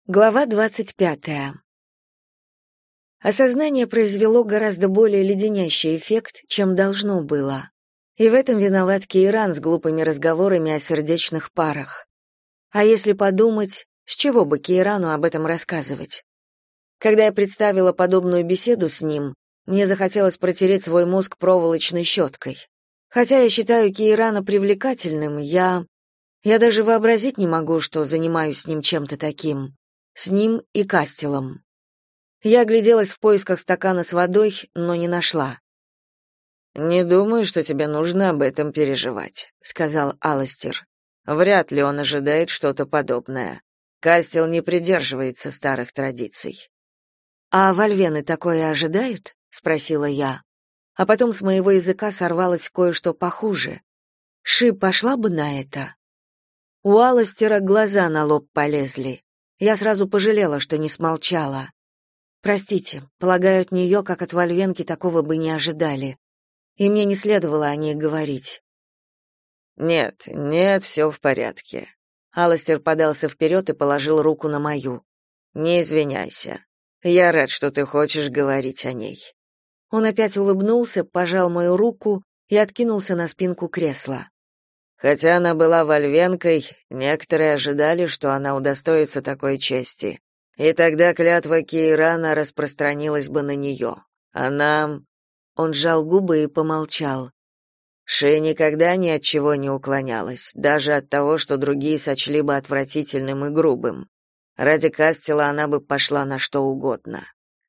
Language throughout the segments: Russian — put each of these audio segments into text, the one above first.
Глава 25. Осознание произвело гораздо более леденящий эффект, чем должно было. И в этом виноват Кейран с глупыми разговорами о сердечных парах. А если подумать, с чего бы Кейрану об этом рассказывать? Когда я представила подобную беседу с ним, мне захотелось протереть свой мозг проволочной щеткой. Хотя я считаю Кейрана привлекательным, я даже вообразить не могу, что занимаюсь с ним чем-то таким. С ним и Кастелом. Я огляделась в поисках стакана с водой, но не нашла. «Не думаю, что тебе нужно об этом переживать», — сказал Аластер. «Вряд ли он ожидает что-то подобное. Кастел не придерживается старых традиций». «А вольвены такое ожидают?» — спросила я. А потом с моего языка сорвалось кое-что похуже. «Ши пошла бы на это?» У Аластера глаза на лоб полезли. Я сразу пожалела, что не смолчала. Простите, полагаю, от нее, как от вольвенки, такого бы не ожидали. И мне не следовало о ней говорить. «Нет, все в порядке». Аластер подался вперед и положил руку на мою. «Не извиняйся. Я рад, что ты хочешь говорить о ней». Он опять улыбнулся, пожал мою руку и откинулся на спинку кресла. Хотя она была вольвенкой, некоторые ожидали, что она удостоится такой чести. И тогда клятва Кейрана распространилась бы на нее. Она... Он сжал губы и помолчал. Ши никогда ни от чего не уклонялась, даже от того, что другие сочли бы отвратительным и грубым. Ради Кастела она бы пошла на что угодно.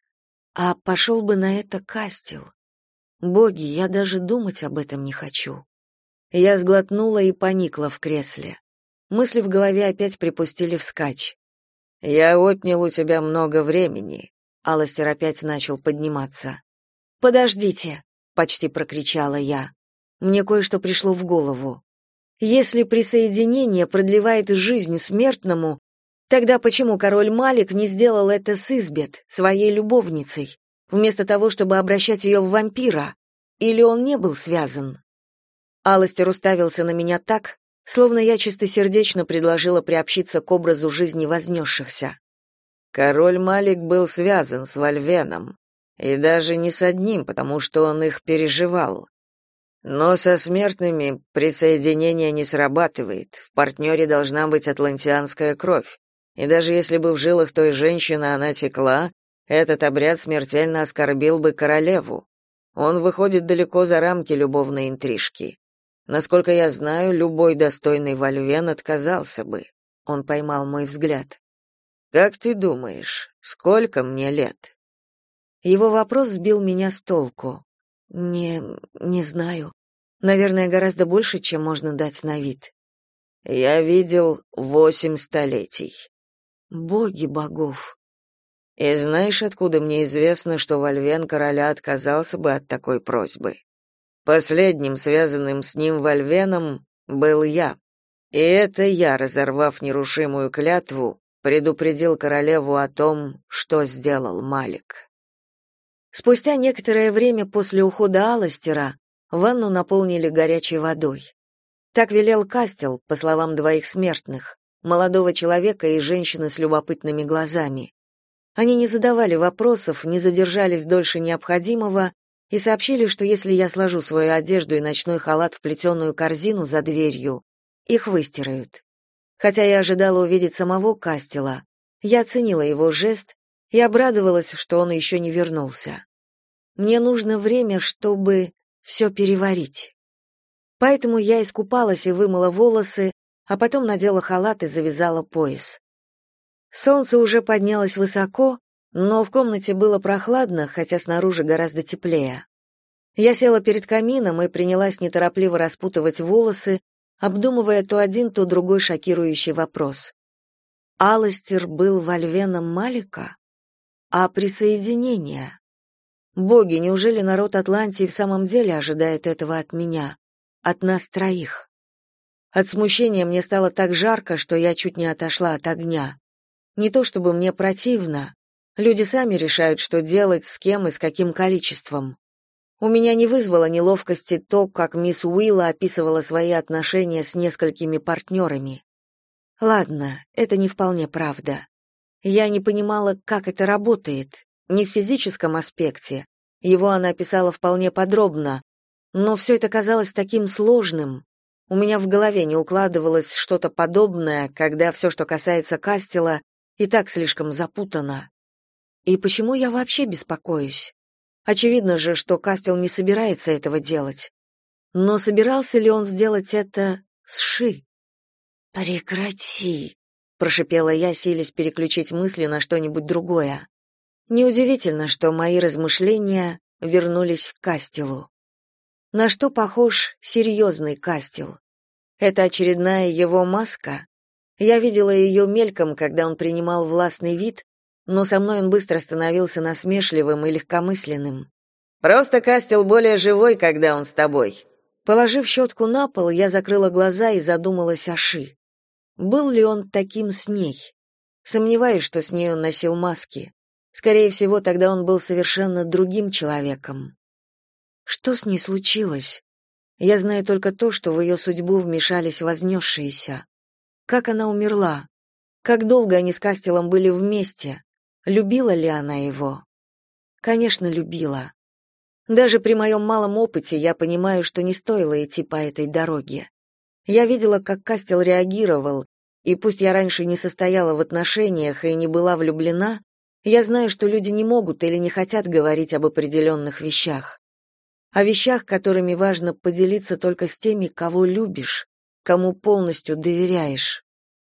А пошел бы на это Кастел. Боги, я даже думать об этом не хочу. Я сглотнула и поникла в кресле. Мысли в голове опять припустили вскачь. «Я отнял у тебя много времени», — Аластер опять начал подниматься. «Подождите», — почти прокричала я. Мне кое-что пришло в голову. «Если присоединение продлевает жизнь смертному, тогда почему король Малик не сделал это с Избет, своей любовницей, вместо того, чтобы обращать ее в вампира? Или он не был связан?» Аластер уставился на меня так, словно я чистосердечно предложила приобщиться к образу жизни вознесшихся. Король Малик был связан с Вольвеном, и даже не с одним, потому что он их переживал. Но со смертными присоединение не срабатывает, в партнере должна быть атлантианская кровь, и даже если бы в жилах той женщины она текла, этот обряд смертельно оскорбил бы королеву. Он выходит далеко за рамки любовной интрижки. Насколько я знаю, любой достойный вольвен отказался бы. Он поймал мой взгляд. Как ты думаешь, сколько мне лет? Его вопрос сбил меня с толку. Не знаю. Наверное, гораздо больше, чем можно дать на вид. Я видел 8 столетий. Боги богов. И знаешь, откуда мне известно, что вольвен короля отказался бы от такой просьбы? Последним связанным с ним вольвеном был я. И это я, разорвав нерушимую клятву, предупредил королеву о том, что сделал Малик. Спустя некоторое время после ухода Аластера ванну наполнили горячей водой. Так велел Кастел, по словам двоих смертных, молодого человека и женщины с любопытными глазами. Они не задавали вопросов, не задержались дольше необходимого и сообщили, что если я сложу свою одежду и ночной халат в плетеную корзину за дверью, их выстирают. Хотя я ожидала увидеть самого Кастела, я оценила его жест и обрадовалась, что он еще не вернулся. Мне нужно время, чтобы все переварить. Поэтому я искупалась и вымыла волосы, а потом надела халат и завязала пояс. Солнце уже поднялось высоко, но в комнате было прохладно, хотя снаружи гораздо теплее. Я села перед камином и принялась неторопливо распутывать волосы, обдумывая то один, то другой шокирующий вопрос. Аластер был вольвеном Малика? А присоединение? Боги, неужели народ Атлантии в самом деле ожидает этого от меня? От нас троих? От смущения мне стало так жарко, что я чуть не отошла от огня. Не то чтобы мне противно. Люди сами решают, что делать, с кем и с каким количеством. У меня не вызвало неловкости то, как мисс Уилла описывала свои отношения с несколькими партнерами. Ладно, это не вполне правда. Я не понимала, как это работает, не в физическом аспекте. Его она описала вполне подробно, но все это казалось таким сложным. У меня в голове не укладывалось что-то подобное, когда все, что касается Кастела, и так слишком запутано. И почему я вообще беспокоюсь? Очевидно же, что Кастел не собирается этого делать. Но собирался ли он сделать это с Ши? «Прекрати», — прошипела я, силясь переключить мысли на что-нибудь другое. Неудивительно, что мои размышления вернулись к Кастелу. На что похож серьезный Кастел? Это очередная его маска? Я видела ее мельком, когда он принимал властный вид, но со мной он быстро становился насмешливым и легкомысленным. «Просто Кастел более живой, когда он с тобой». Положив щетку на пол, я закрыла глаза и задумалась о Ши. Был ли он таким с ней? Сомневаюсь, что с ней он носил маски. Скорее всего, тогда он был совершенно другим человеком. Что с ней случилось? Я знаю только то, что в ее судьбу вмешались вознесшиеся. Как она умерла? Как долго они с Кастелом были вместе? Любила ли она его? Конечно, любила. Даже при моем малом опыте я понимаю, что не стоило идти по этой дороге. Я видела, как Кастел реагировал, и пусть я раньше не состояла в отношениях и не была влюблена, я знаю, что люди не могут или не хотят говорить об определенных вещах. О вещах, которыми важно поделиться только с теми, кого любишь, кому полностью доверяешь.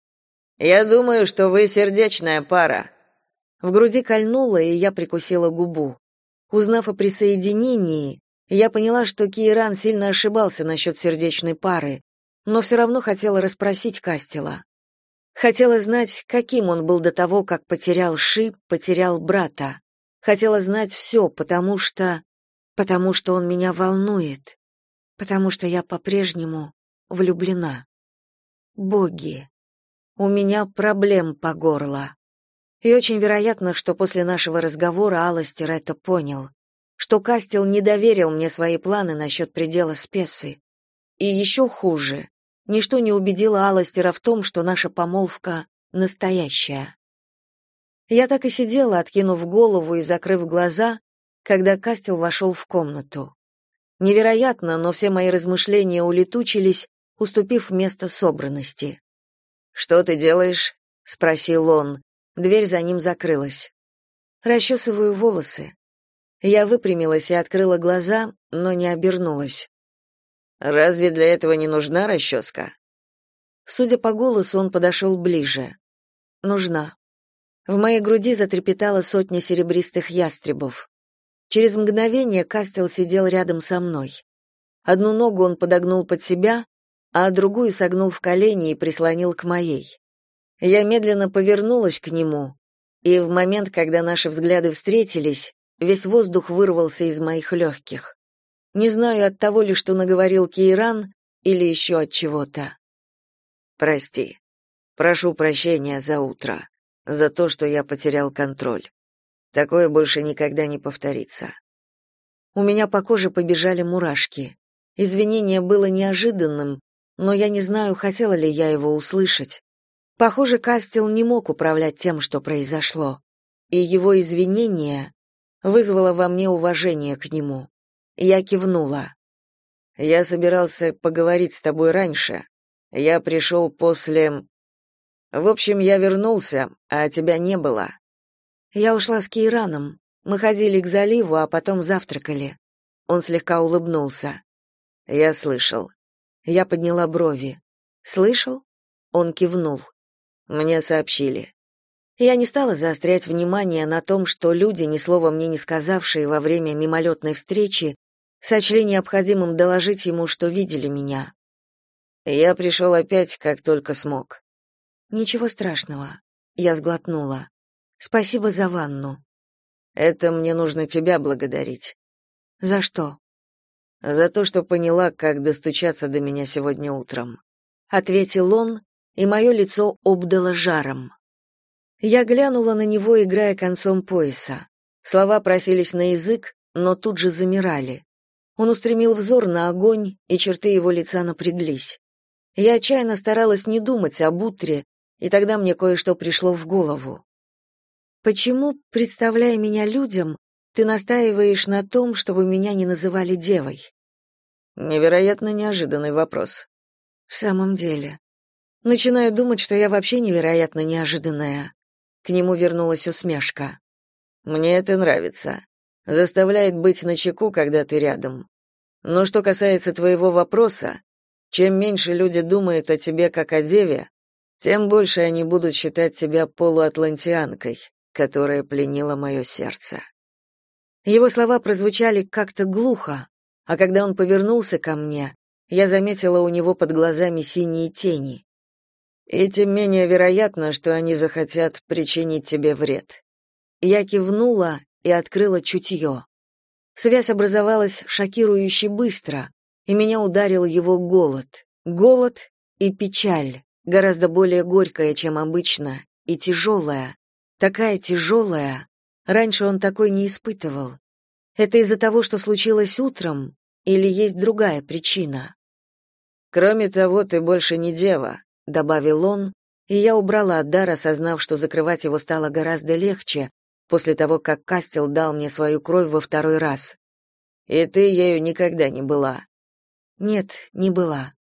«Я думаю, что вы сердечная пара». В груди кольнуло, и я прикусила губу. Узнав о присоединении, я поняла, что Кииран сильно ошибался насчет сердечной пары, но все равно хотела расспросить Кастела. Хотела знать, каким он был до того, как потерял Ши, потерял брата. Хотела знать все, потому что он меня волнует, потому что я по-прежнему влюблена. Боги, у меня проблем по горло. И очень вероятно, что после нашего разговора Аластер это понял, что Кастел не доверил мне свои планы насчет предела Спесы. И еще хуже, ничто не убедило Аластера в том, что наша помолвка настоящая. Я так и сидела, откинув голову и закрыв глаза, когда Кастел вошел в комнату. Невероятно, но все мои размышления улетучились, уступив место собранности. «Что ты делаешь?» — спросил он. Дверь за ним закрылась. «Расчесываю волосы». Я выпрямилась и открыла глаза, но не обернулась. «Разве для этого не нужна расческа?» Судя по голосу, он подошел ближе. «Нужна». В моей груди затрепетала сотня серебристых ястребов. Через мгновение Кастел сидел рядом со мной. Одну ногу он подогнул под себя, а другую согнул в колени и прислонил к моей. Я медленно повернулась к нему, и в момент, когда наши взгляды встретились, весь воздух вырвался из моих легких. Не знаю, от того ли, что наговорил Кииран, или еще от чего-то. «Прости. Прошу прощения за утро, за то, что я потерял контроль. Такое больше никогда не повторится». У меня по коже побежали мурашки. Извинение было неожиданным, но я не знаю, хотела ли я его услышать. Похоже, Кастел не мог управлять тем, что произошло, и его извинение вызвало во мне уважение к нему. Я кивнула. «Я собирался поговорить с тобой раньше. Я пришел после... В общем, я вернулся, а тебя не было». Я ушла с Киираном. Мы ходили к заливу, а потом завтракали. Он слегка улыбнулся. «Я слышал». Я подняла брови. «Слышал?» Он кивнул. «Мне сообщили». Я не стала заострять внимание на том, что люди, ни слова мне не сказавшие во время мимолетной встречи, сочли необходимым доложить ему, что видели меня. Я пришел опять, как только смог. «Ничего страшного», — я сглотнула. «Спасибо за ванну». «Это мне нужно тебя благодарить». «За что?» «За то, что поняла, как достучаться до меня сегодня утром», — ответил он, и мое лицо обдало жаром. Я глянула на него, играя концом пояса. Слова просились на язык, но тут же замирали. Он устремил взор на огонь, и черты его лица напряглись. Я отчаянно старалась не думать об утре, и тогда мне кое-что пришло в голову. Почему, представляя меня людям, ты настаиваешь на том, чтобы меня не называли девой? Невероятно неожиданный вопрос. В самом деле. Начинаю думать, что я вообще невероятно неожиданная. К нему вернулась усмешка. Мне это нравится. Заставляет быть начеку, когда ты рядом. Но что касается твоего вопроса, чем меньше люди думают о тебе как о деве, тем больше они будут считать тебя полуатлантианкой, которая пленила мое сердце. Его слова прозвучали как-то глухо, а когда он повернулся ко мне, я заметила у него под глазами синие тени. И тем менее вероятно, что они захотят причинить тебе вред. Я кивнула и открыла чутье. Связь образовалась шокирующе быстро, и меня ударил его голод. Голод и печаль, гораздо более горькая, чем обычно, и тяжелая. Такая тяжелая. Раньше он такой не испытывал. Это из-за того, что случилось утром, или есть другая причина? Кроме того, ты больше не дева, добавил он, и я убрала дар, осознав, что закрывать его стало гораздо легче после того, как Кастел дал мне свою кровь во второй раз. И ты ею никогда не была. Нет, не была.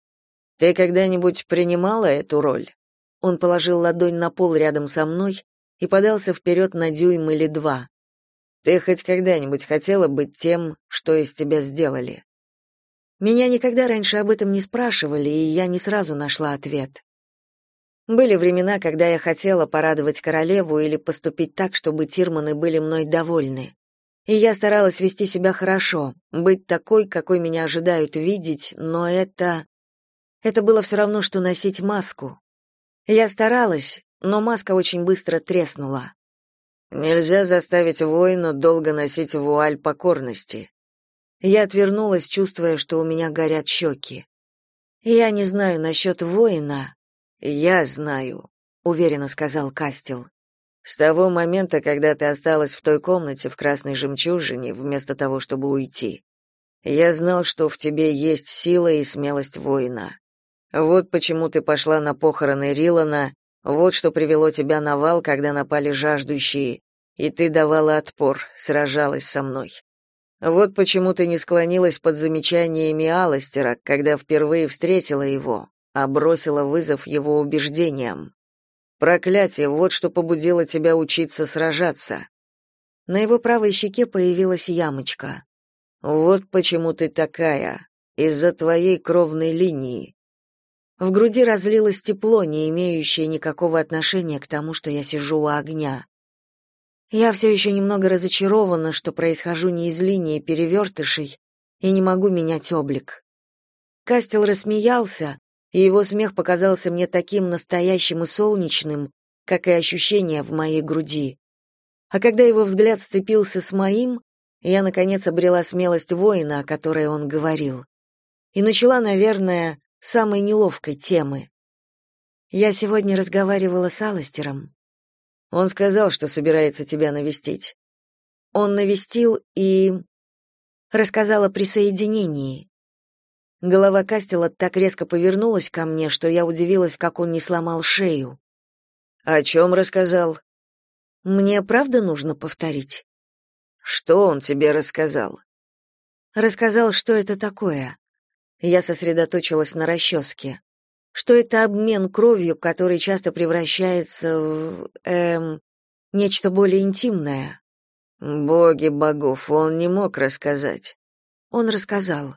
Ты когда-нибудь принимала эту роль? Он положил ладонь на пол рядом со мной и подался вперед на дюйм или два. Ты хоть когда-нибудь хотела быть тем, что из тебя сделали? Меня никогда раньше об этом не спрашивали, и я не сразу нашла ответ. Были времена, когда я хотела порадовать королеву или поступить так, чтобы тирманы были мной довольны. И я старалась вести себя хорошо, быть такой, какой меня ожидают видеть, но это было все равно, что носить маску. Я старалась, но маска очень быстро треснула. Нельзя заставить воина долго носить вуаль покорности. Я отвернулась, чувствуя, что у меня горят щеки. Я не знаю насчет воина. Я знаю, уверенно сказал Кастел. С того момента, когда ты осталась в той комнате в Красной Жемчужине, вместо того, чтобы уйти, я знал, что в тебе есть сила и смелость воина. Вот почему ты пошла на похороны Рилана, вот что привело тебя на вал, когда напали жаждущие, и ты давала отпор, сражалась со мной. Вот почему ты не склонилась под замечаниями Аластера, когда впервые встретила его, а бросила вызов его убеждениям. Проклятие, вот что побудило тебя учиться сражаться. На его правой щеке появилась ямочка. Вот почему ты такая, из-за твоей кровной линии. В груди разлилось тепло, не имеющее никакого отношения к тому, что я сижу у огня. Я все еще немного разочарована, что происхожу не из линии перевертышей и не могу менять облик. Кастел рассмеялся, и его смех показался мне таким настоящим и солнечным, как и ощущение в моей груди. А когда его взгляд сцепился с моим, я, наконец, обрела смелость воина, о которой он говорил. И начала, наверное, с самой неловкой темы. Я сегодня разговаривала с Аластером. Он сказал, что собирается тебя навестить. Он навестил и рассказал о присоединении. Голова Кастела так резко повернулась ко мне, что я удивилась, как он не сломал шею. О чем рассказал? Мне правда нужно повторить? Что он тебе рассказал? Рассказал, что это такое. Я сосредоточилась на расческе. Что это обмен кровью, который часто превращается в нечто более интимное. Боги богов, он не мог рассказать. Он рассказал.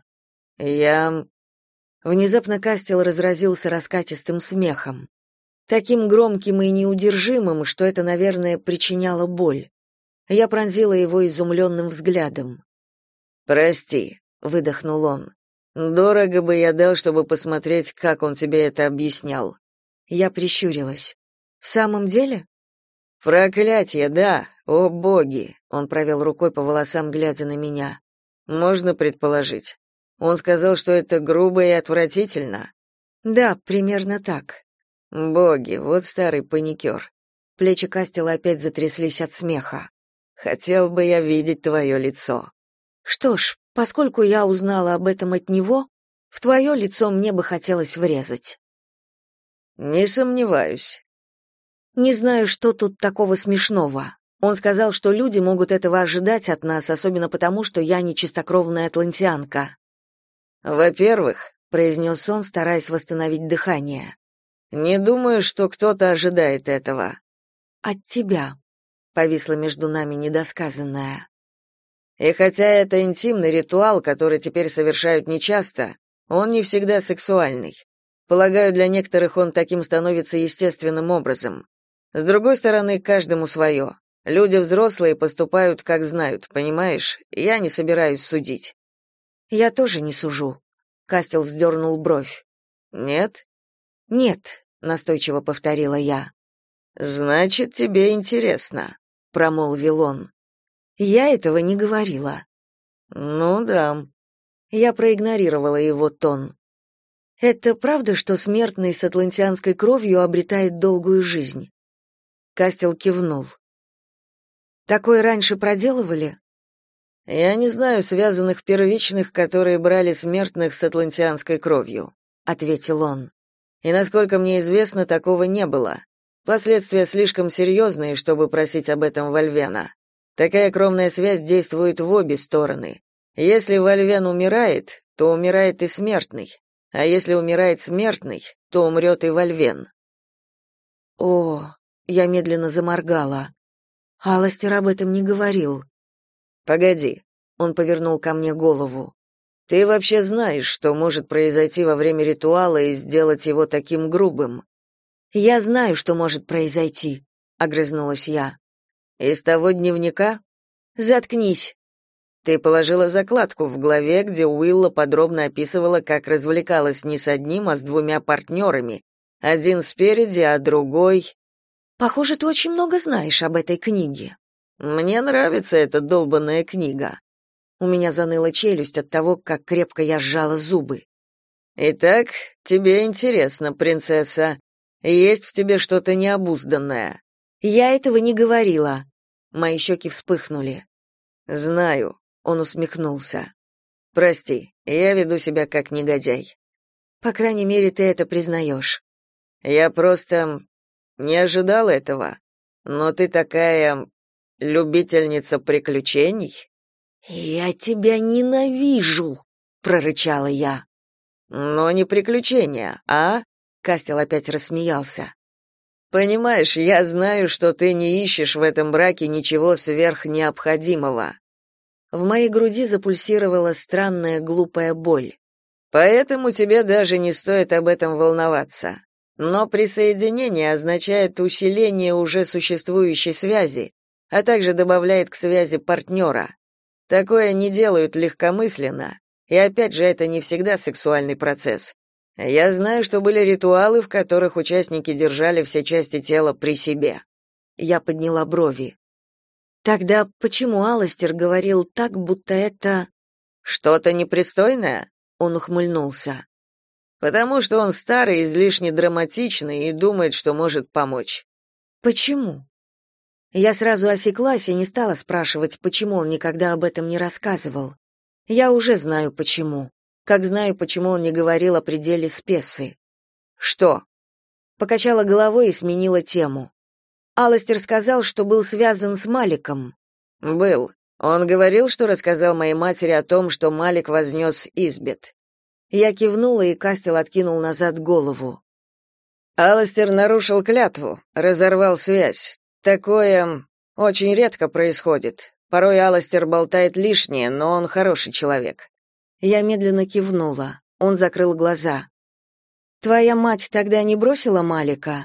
Внезапно Кастел разразился раскатистым смехом. Таким громким и неудержимым, что это, наверное, причиняло боль. Я пронзила его изумленным взглядом. «Прости», — выдохнул он. «Дорого бы я дал, чтобы посмотреть, как он тебе это объяснял». Я прищурилась. «В самом деле?» «Проклятье, да, о боги!» Он провел рукой по волосам, глядя на меня. «Можно предположить. Он сказал, что это грубо и отвратительно». «Да, примерно так». «Боги, вот старый паникер». Плечи Кастела опять затряслись от смеха. «Хотел бы я видеть твое лицо». «Что ж, поскольку я узнала об этом от него, в твое лицо мне бы хотелось врезать». «Не сомневаюсь». Не знаю, что тут такого смешного. Он сказал, что люди могут этого ожидать от нас, особенно потому, что я не чистокровная атлантианка. Во-первых, произнес он, стараясь восстановить дыхание. Не думаю, что кто-то ожидает этого. От тебя. Повисло между нами недосказанное. И хотя это интимный ритуал, который теперь совершают нечасто, он не всегда сексуальный. Полагаю, для некоторых он таким становится естественным образом. С другой стороны, каждому свое. Люди взрослые поступают, как знают, понимаешь? Я не собираюсь судить. Я тоже не сужу. Кастел вздернул бровь. Нет? Нет, настойчиво повторила я. Значит, тебе интересно, промолвил он. Я этого не говорила. Ну да. Я проигнорировала его тон. Это правда, что смертный с атлантианской кровью обретает долгую жизнь? Кастел кивнул. Такое раньше проделывали? Я не знаю связанных первичных, которые брали смертных с атлантианской кровью, ответил он. И насколько мне известно, такого не было. Последствия слишком серьезные, чтобы просить об этом Вольвена. Такая кровная связь действует в обе стороны. Если Вольвен умирает, то умирает и смертный. А если умирает смертный, то умрет и Вольвен. О, я медленно заморгала. Аластер об этом не говорил. Погоди, он повернул ко мне голову. Ты вообще знаешь, что может произойти во время ритуала и сделать его таким грубым? Я знаю, что может произойти, огрызнулась я. Из того дневника? Заткнись. Ты положила закладку в главе, где Уилла подробно описывала, как развлекалась не с одним, а с двумя партнерами. Один спереди, а другой... Похоже, ты очень много знаешь об этой книге. Мне нравится эта долбанная книга. У меня заныла челюсть от того, как крепко я сжала зубы. Итак, тебе интересно, принцесса. Есть в тебе что-то необузданное. Я этого не говорила. Мои щеки вспыхнули. Знаю, он усмехнулся. Прости, я веду себя как негодяй. По крайней мере, ты это признаешь. Я просто не ожидал этого. Но ты такая любительница приключений? Я тебя ненавижу, прорычала я. Но не приключения, а? Кастел опять рассмеялся. Понимаешь, я знаю, что ты не ищешь в этом браке ничего сверхнеобходимого. В моей груди запульсировала странная глупая боль. Поэтому тебе даже не стоит об этом волноваться. Но присоединение означает усиление уже существующей связи, а также добавляет к связи партнера. Такое не делают легкомысленно, и опять же это не всегда сексуальный процесс. Я знаю, что были ритуалы, в которых участники держали все части тела при себе. Я подняла брови. Тогда почему Аластер говорил так, будто это что-то непристойное? Он ухмыльнулся. Потому что он старый, излишне драматичный и думает, что может помочь. Почему? Я сразу осеклась и не стала спрашивать, почему он никогда об этом не рассказывал. Я уже знаю почему. Как знаю, почему он не говорил о пределе Спессы. Что? Покачала головой и сменила тему. Аластер сказал, что был связан с Маликом. Был. Он говорил, что рассказал моей матери о том, что Малик вознес Избет. Я кивнула, и Кастел откинул назад голову. Аластер нарушил клятву, разорвал связь. Такое очень редко происходит. Порой Аластер болтает лишнее, но он хороший человек. Я медленно кивнула. Он закрыл глаза. Твоя мать тогда не бросила Малика?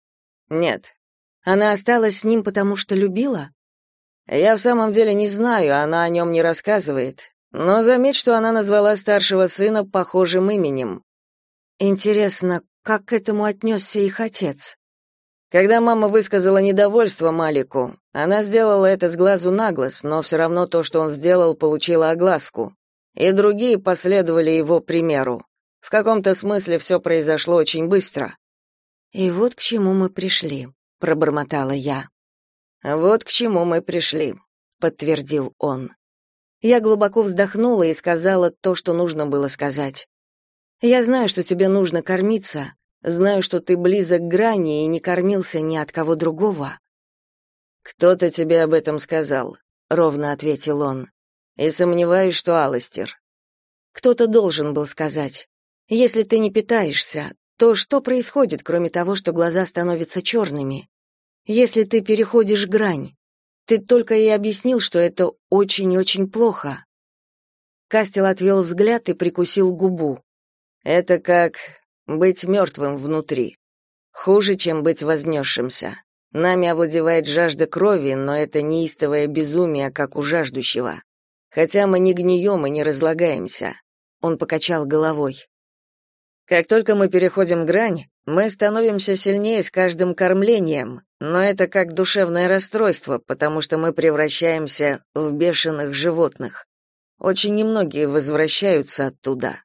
Нет. Она осталась с ним, потому что любила? Я в самом деле не знаю, она о нем не рассказывает. Но заметь, что она назвала старшего сына похожим именем. Интересно, как к этому отнесся их отец? Когда мама высказала недовольство Малику, она сделала это с глазу на глаз, но все равно то, что он сделал, получило огласку. И другие последовали его примеру. В каком-то смысле все произошло очень быстро. И вот к чему мы пришли, пробормотала я. Вот к чему мы пришли, подтвердил он. Я глубоко вздохнула и сказала то, что нужно было сказать. Я знаю, что тебе нужно кормиться, Знаю, что ты близок к грани и не кормился ни от кого другого». «Кто-то тебе об этом сказал», — ровно ответил он. «И сомневаюсь, что Аластер». «Кто-то должен был сказать. Если ты не питаешься, то что происходит, кроме того, что глаза становятся черными? Если ты переходишь грань, ты только и объяснил, что это очень-очень плохо». Кастел отвел взгляд и прикусил губу. «Это как быть мертвым внутри. Хуже, чем быть вознесшимся. Нами овладевает жажда крови, но это неистовое безумие, как у жаждущего. Хотя мы не гнием и не разлагаемся». Он покачал головой. «Как только мы переходим грань, мы становимся сильнее с каждым кормлением, но это как душевное расстройство, потому что мы превращаемся в бешеных животных. Очень немногие возвращаются оттуда».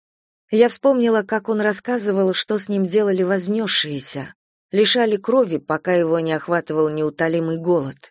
Я вспомнила, как он рассказывал, что с ним делали вознесшиеся, лишали крови, пока его не охватывал неутолимый голод.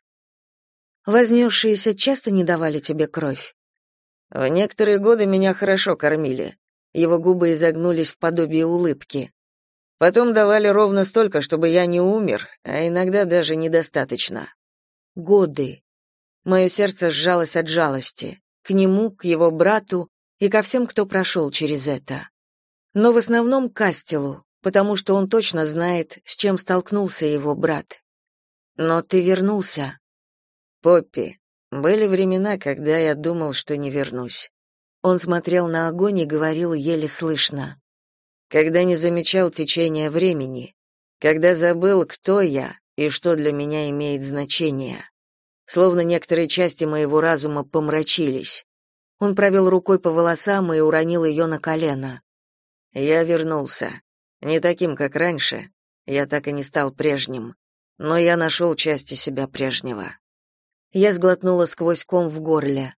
Вознесшиеся часто не давали тебе кровь? В некоторые годы меня хорошо кормили. Его губы изогнулись в подобие улыбки. Потом давали ровно столько, чтобы я не умер, а иногда даже недостаточно. Годы. Мое сердце сжалось от жалости. К нему, к его брату и ко всем, кто прошел через это. Но в основном к Кастелу, потому что он точно знает, с чем столкнулся его брат. Но ты вернулся. Поппи, были времена, когда я думал, что не вернусь. Он смотрел на огонь и говорил еле слышно. Когда не замечал течения времени, когда забыл, кто я и что для меня имеет значение. Словно некоторые части моего разума помрачились. Он провел рукой по волосам и уронил ее на колено. Я вернулся. Не таким, как раньше. Я так и не стал прежним. Но я нашел части себя прежнего. Я сглотнула сквозь ком в горле.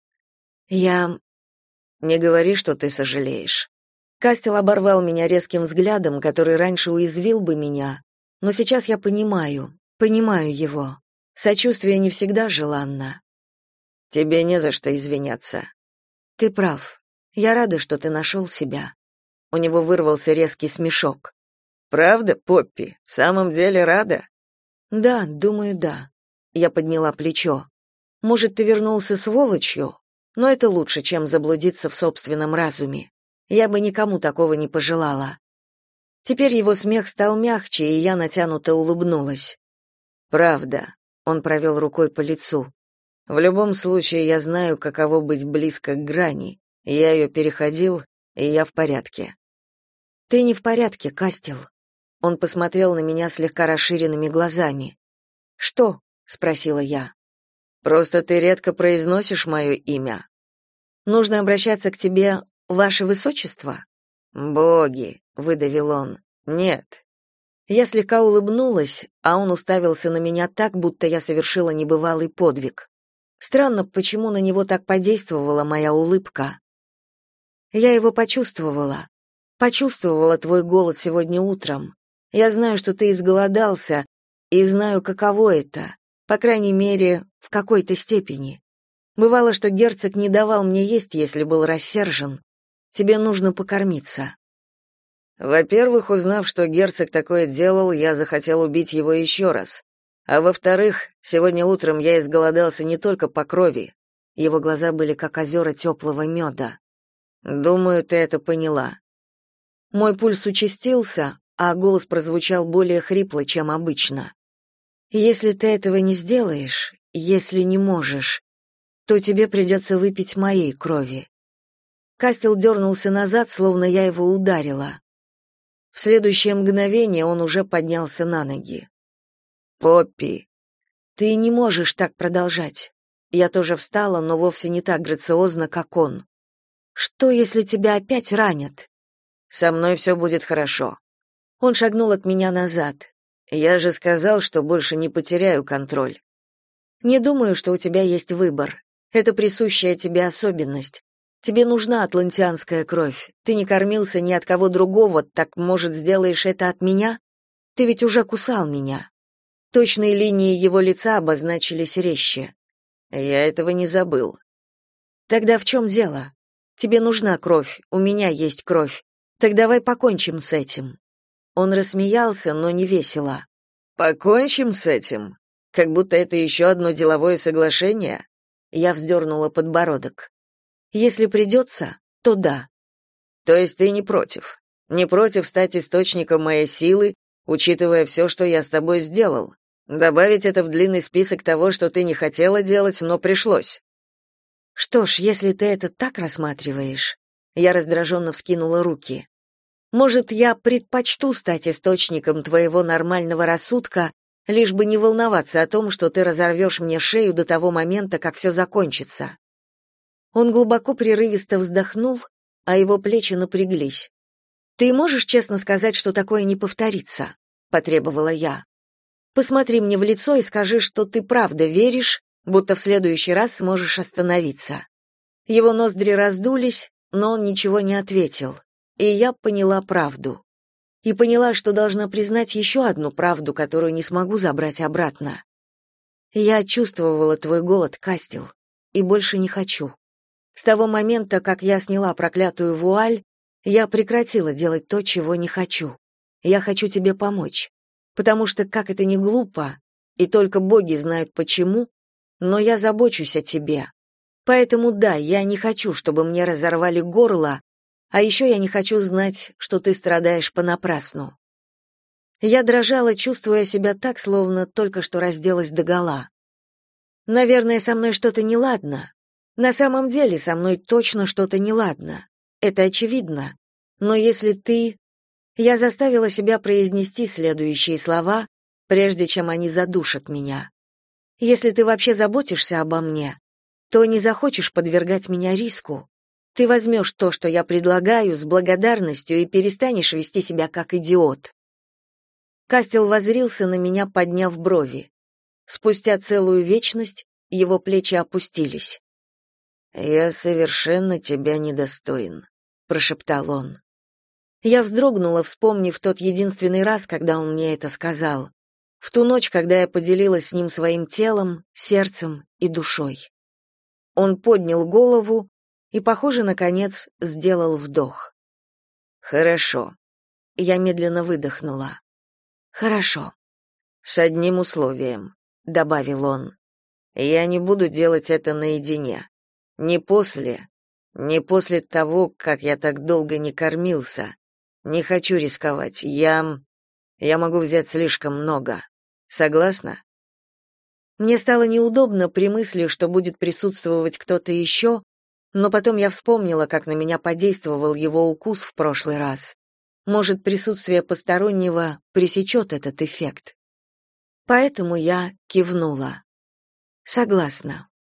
Не говори, что ты сожалеешь. Кастел оборвал меня резким взглядом, который раньше уязвил бы меня, но сейчас я понимаю его. Сочувствие не всегда желанно. Тебе не за что извиняться. Ты прав. Я рада, что ты нашел себя. У него вырвался резкий смешок. Правда, Поппи? В самом деле рада? Да, думаю, да. Я подняла плечо. Может, ты вернулся сволочью? Но это лучше, чем заблудиться в собственном разуме. Я бы никому такого не пожелала. Теперь его смех стал мягче, и я натянуто улыбнулась. Правда, он провел рукой по лицу. В любом случае, я знаю, каково быть близко к грани. Я ее переходил, и я в порядке. Ты не в порядке, Кастел. Он посмотрел на меня слегка расширенными глазами. Что? Спросила я. Просто ты редко произносишь мое имя. Нужно обращаться к тебе, ваше высочество? Боги, выдавил он. Нет. Я слегка улыбнулась, а он уставился на меня так, будто я совершила небывалый подвиг. Странно, почему на него так подействовала моя улыбка. Я его почувствовала. Почувствовала твой голод сегодня утром. Я знаю, что ты изголодался, и знаю, каково это, по крайней мере, в какой-то степени. Бывало, что герцог не давал мне есть, если был рассержен. Тебе нужно покормиться. Во-первых, узнав, что герцог такое делал, я захотел убить его еще раз. А во-вторых, сегодня утром я изголодался не только по крови. Его глаза были как озера теплого меда. Думаю, ты это поняла. Мой пульс участился, а голос прозвучал более хрипло, чем обычно. Если ты этого не сделаешь, если не можешь, то тебе придется выпить моей крови. Кастел дернулся назад, словно я его ударила. В следующее мгновение он уже поднялся на ноги. Поппи, ты не можешь так продолжать. Я тоже встала, но вовсе не так грациозно, как он. Что, если тебя опять ранят? Со мной все будет хорошо. Он шагнул от меня назад. Я же сказал, что больше не потеряю контроль. Не думаю, что у тебя есть выбор. Это присущая тебе особенность. Тебе нужна атлантианская кровь. Ты не кормился ни от кого другого, так, может, сделаешь это от меня? Ты ведь уже кусал меня. Точные линии его лица обозначились резче. Я этого не забыл. Тогда в чем дело? Тебе нужна кровь, у меня есть кровь. Так давай покончим с этим. Он рассмеялся, но не весело. Покончим с этим. Как будто это еще одно деловое соглашение. Я вздернула подбородок. Если придется, то да. То есть ты не против? Не против стать источником моей силы, учитывая все, что я с тобой сделал? Добавить это в длинный список того, что ты не хотела делать, но пришлось. Что ж, если ты это так рассматриваешь, я раздраженно вскинула руки. Может, я предпочту стать источником твоего нормального рассудка, лишь бы не волноваться о том, что ты разорвешь мне шею до того момента, как все закончится. Он глубоко прерывисто вздохнул, а его плечи напряглись. Ты можешь честно сказать, что такое не повторится, потребовала я. Посмотри мне в лицо и скажи, что ты правда веришь, будто в следующий раз сможешь остановиться. Его ноздри раздулись, но он ничего не ответил. И я поняла правду. И поняла, что должна признать еще одну правду, которую не смогу забрать обратно. Я чувствовала твой голод, Кастел, и больше не хочу. С того момента, как я сняла проклятую вуаль, я прекратила делать то, чего не хочу. Я хочу тебе помочь. Потому что, как это ни глупо, и только боги знают почему, но я забочусь о тебе. Поэтому да, я не хочу, чтобы мне разорвали горло, а еще я не хочу знать, что ты страдаешь понапрасну. Я дрожала, чувствуя себя так, словно только что разделась догола. Наверное, со мной что-то неладно. На самом деле, со мной точно что-то неладно. Это очевидно. Но если ты... Я заставила себя произнести следующие слова, прежде чем они задушат меня. Если ты вообще заботишься обо мне, то не захочешь подвергать меня риску. Ты возьмешь то, что я предлагаю, с благодарностью и перестанешь вести себя как идиот. Кастел воззрился на меня, подняв брови. Спустя целую вечность его плечи опустились. «Я совершенно тебя недостоин», — прошептал он. Я вздрогнула, вспомнив тот единственный раз, когда он мне это сказал. В ту ночь, когда я поделилась с ним своим телом, сердцем и душой. Он поднял голову и, похоже, наконец, сделал вдох. «Хорошо». Я медленно выдохнула. «Хорошо». «С одним условием», — добавил он. «Я не буду делать это наедине. Не после того, как я так долго не кормился. Не хочу рисковать. Я могу взять слишком много. Согласна?» Мне стало неудобно при мысли, что будет присутствовать кто-то еще, но потом я вспомнила, как на меня подействовал его укус в прошлый раз. Может, присутствие постороннего пресечет этот эффект. Поэтому я кивнула. Согласна.